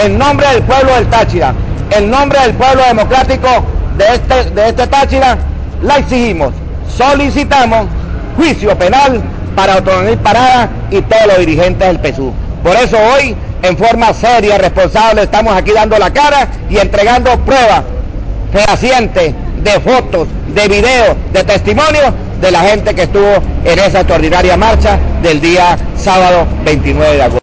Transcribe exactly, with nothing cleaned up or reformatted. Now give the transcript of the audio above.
en nombre del pueblo del Táchira, en nombre del pueblo democrático de este, de este Táchira, la exigimos, solicitamos juicio penal para Otonel Parada y todos los dirigentes del P S U V. Por eso hoy, en forma seria, responsable, estamos aquí dando la cara y entregando pruebas fehacientes de fotos, de videos, de testimonios de la gente que estuvo en esa extraordinaria marcha del día sábado veintinueve de agosto.